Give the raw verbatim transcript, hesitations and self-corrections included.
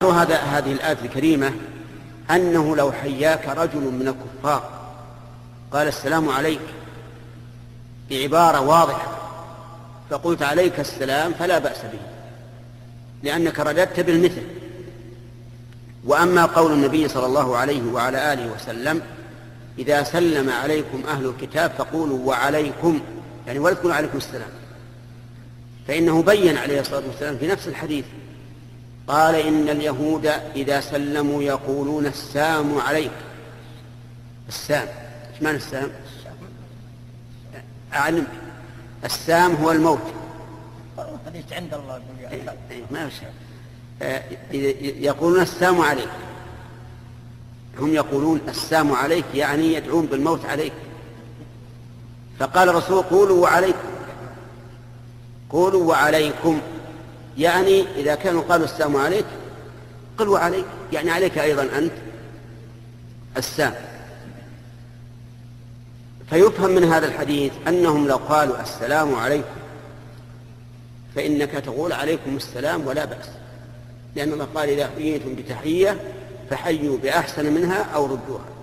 هذا هذه الآية الكريمة أنه لو حياك رجل من الكفار قال السلام عليك بعبارة واضحة فقلت عليك السلام فلا بأس به لأنك رددت بالمثل. وأما قول النبي صلى الله عليه وعلى آله وسلم إذا سلم عليكم أهل الكتاب فقولوا وعليكم، يعني ولا تقولوا عليكم السلام، فإنه بين عليه الصلاة والسلام في نفس الحديث قال إن اليهود إذا سلموا يقولون السلام عليك. السام ايش معنى السام؟ أعلم. السام هو الموت. حديث عند الله ما يقولون السلام عليك، هم يقولون السلام عليك يعني يدعون بالموت عليك. فقال الرسول قولوا وعليكم، قولوا وعليكم، يعني إذا كانوا قالوا السلام عليك قل وعليك، يعني عليك أيضا أنت السلام. فيفهم من هذا الحديث أنهم لو قالوا السلام عليكم فإنك تقول عليكم السلام ولا بأس، لأن الله قال إذا حييتم بتحية فحيوا بأحسن منها أو ردوها.